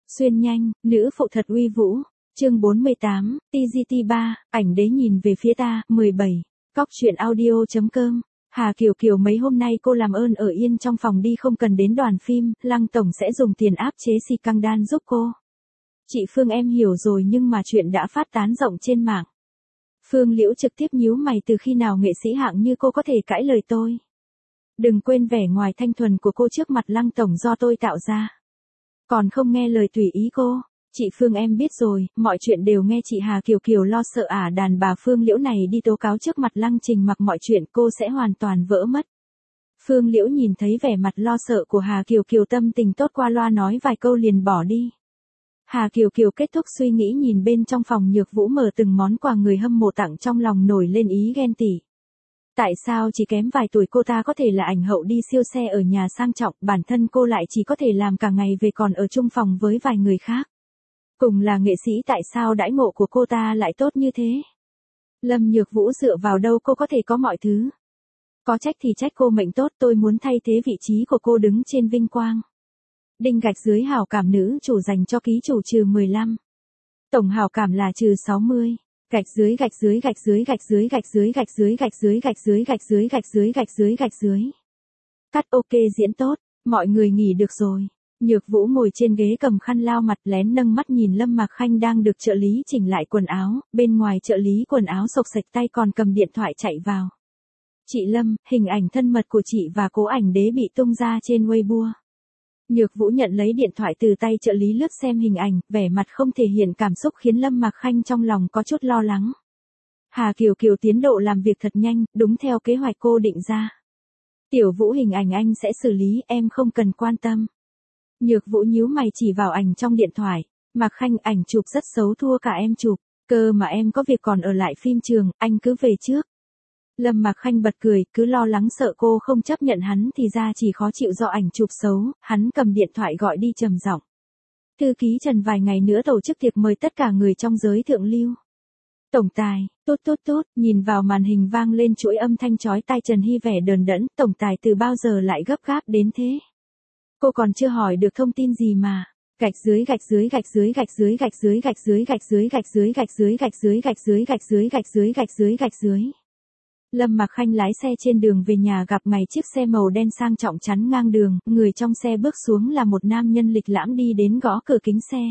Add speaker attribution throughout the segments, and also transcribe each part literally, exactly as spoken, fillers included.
Speaker 1: Xuyên nhanh, nữ phụ thật uy vũ. Chương bốn mươi tám, tê giê tê ba, ảnh đế nhìn về phía ta. mười bảy. Cóc truyện audio.com. Hà Kiều Kiều mấy hôm nay cô làm ơn ở yên trong phòng đi, không cần đến đoàn phim, Lăng tổng sẽ dùng tiền áp chế si căng đan giúp cô. Chị Phương em hiểu rồi, nhưng mà chuyện đã phát tán rộng trên mạng. Phương Liễu trực tiếp nhíu mày, từ khi nào nghệ sĩ hạng như cô có thể cãi lời tôi. Đừng quên vẻ ngoài thanh thuần của cô trước mặt Lăng tổng do tôi tạo ra. Còn không nghe lời tùy ý cô. Chị Phương em biết rồi, mọi chuyện đều nghe chị. Hà Kiều Kiều lo sợ ả à, đàn bà Phương Liễu này đi tố cáo trước mặt Lăng Trình Mặc mọi chuyện cô sẽ hoàn toàn vỡ mất. Phương Liễu nhìn thấy vẻ mặt lo sợ của Hà Kiều Kiều, tâm tình tốt, qua loa nói vài câu liền bỏ đi. Hà Kiều Kiều kết thúc suy nghĩ, nhìn bên trong phòng Nhược Vũ mở từng món quà người hâm mộ tặng, trong lòng nổi lên ý ghen tị. Tại sao chỉ kém vài tuổi cô ta có thể là ảnh hậu đi siêu xe ở nhà sang trọng, bản thân cô lại chỉ có thể làm cả ngày về còn ở chung phòng với vài người khác. Cùng là nghệ sĩ, tại sao đãi ngộ của cô ta lại tốt như thế? Lâm Nhược Vũ dựa vào đâu cô có thể có mọi thứ? Có trách thì trách cô mệnh tốt, tôi muốn thay thế vị trí của cô đứng trên vinh quang. Đinh gạch dưới hảo cảm nữ chủ dành cho ký chủ trừ mười lăm. Tổng hảo cảm là trừ sáu mươi. Gạch dưới gạch dưới gạch dưới gạch dưới gạch dưới gạch dưới gạch dưới gạch dưới gạch dưới gạch dưới gạch dưới gạch dưới. Cắt ok, diễn tốt, mọi người nghỉ được rồi. Nhược Vũ ngồi trên ghế cầm khăn lau mặt, lén nâng mắt nhìn Lâm Mạc Khanh đang được trợ lý chỉnh lại quần áo, bên ngoài trợ lý quần áo xộc xệch, tay còn cầm điện thoại chạy vào. Chị Lâm, hình ảnh thân mật của chị và cố ảnh đế bị tung ra trên Weibo. Nhược Vũ nhận lấy điện thoại từ tay trợ lý, lướt xem hình ảnh, vẻ mặt không thể hiện cảm xúc khiến Lâm Mạc Khanh trong lòng có chút lo lắng. Hà Kiều Kiều tiến độ làm việc thật nhanh, đúng theo kế hoạch cô định ra. Tiểu Vũ, hình ảnh anh sẽ xử lý, em không cần quan tâm. Nhược Vũ nhíu mày chỉ vào ảnh trong điện thoại. Mạc Khanh, ảnh chụp rất xấu, thua cả em chụp. Cơ mà em có việc còn ở lại phim trường, anh cứ về trước. Lâm Mạc Khanh bật cười, cứ lo lắng sợ cô không chấp nhận hắn thì ra chỉ khó chịu do ảnh chụp xấu. Hắn cầm điện thoại gọi đi trầm giọng. Thư ký Trần, vài ngày nữa tổ chức tiệc mời tất cả người trong giới thượng lưu. Tổng tài, tốt tốt tốt, nhìn vào màn hình vang lên chuỗi âm thanh chói tai. Trần Hy vẻ đờn đẫn, tổng tài từ bao giờ lại gấp gáp đến thế? Cô còn chưa hỏi được thông tin gì mà. Gạch dưới gạch dưới gạch dưới gạch dưới gạch dưới gạch dưới gạch dưới gạch dưới gạch dưới gạch dưới gạch dưới gạch dưới gạch dưới gạch dưới gạch dưới. Lâm Mạc Khanh lái xe trên đường về nhà, gặp ngày chiếc xe màu đen sang trọng chắn ngang đường, người trong xe bước xuống là một nam nhân lịch lãm đi đến gõ cửa kính xe.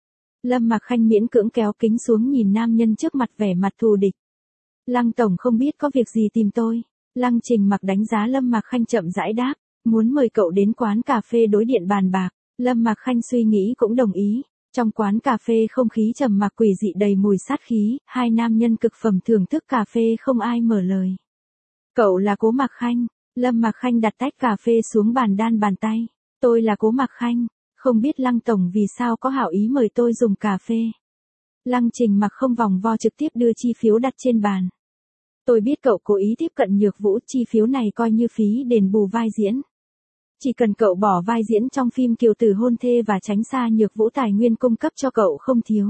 Speaker 1: Lâm Mạc Khanh miễn cưỡng kéo kính xuống nhìn nam nhân trước mặt, vẻ mặt thù địch. Lăng tổng không biết có việc gì tìm tôi? Lăng Trình Mặc đánh giá Lâm Mạc Khanh, chậm rãi đáp. Muốn mời cậu đến quán cà phê đối điện bàn bạc. Lâm Mạc Khanh suy nghĩ cũng đồng ý. Trong quán cà phê không khí trầm mặc quỷ dị, đầy mùi sát khí, hai nam nhân cực phẩm thưởng thức cà phê, không ai mở lời. Cậu là Cố Mạc Khanh? Lâm Mạc Khanh đặt tách cà phê xuống bàn, đan bàn tay. Tôi là Cố Mạc Khanh, không biết Lăng tổng vì sao có hảo ý mời tôi dùng cà phê. Lăng Trình Mặc không vòng vo, trực tiếp đưa chi phiếu đặt trên bàn. Tôi biết cậu cố ý tiếp cận Nhược Vũ, chi phiếu này coi như phí đền bù vai diễn. Chỉ cần cậu bỏ vai diễn trong phim Kiều Tử hôn thê và tránh xa Nhược Vũ, tài nguyên cung cấp cho cậu không thiếu.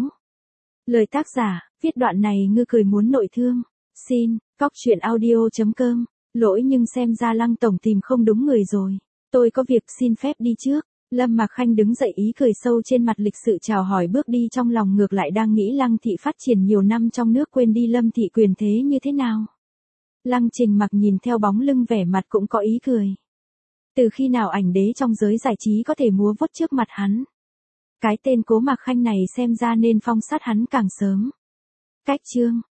Speaker 1: Lời tác giả, viết đoạn này ngư cười muốn nội thương. Xin, cóc truyện audio.com. Lỗi, nhưng xem ra Lăng tổng tìm không đúng người rồi. Tôi có việc, xin phép đi trước. Lâm Mạc Khanh đứng dậy, ý cười sâu trên mặt, lịch sự chào hỏi bước đi, trong lòng ngược lại đang nghĩ Lăng thị phát triển nhiều năm trong nước, quên đi Lâm thị quyền thế như thế nào. Lăng Trình Mặc nhìn theo bóng lưng, vẻ mặt cũng có ý cười. Từ khi nào ảnh đế trong giới giải trí có thể múa vuốt trước mặt hắn? Cái tên Cố Mạc Khanh này xem ra nên phong sát hắn càng sớm. Cách chương.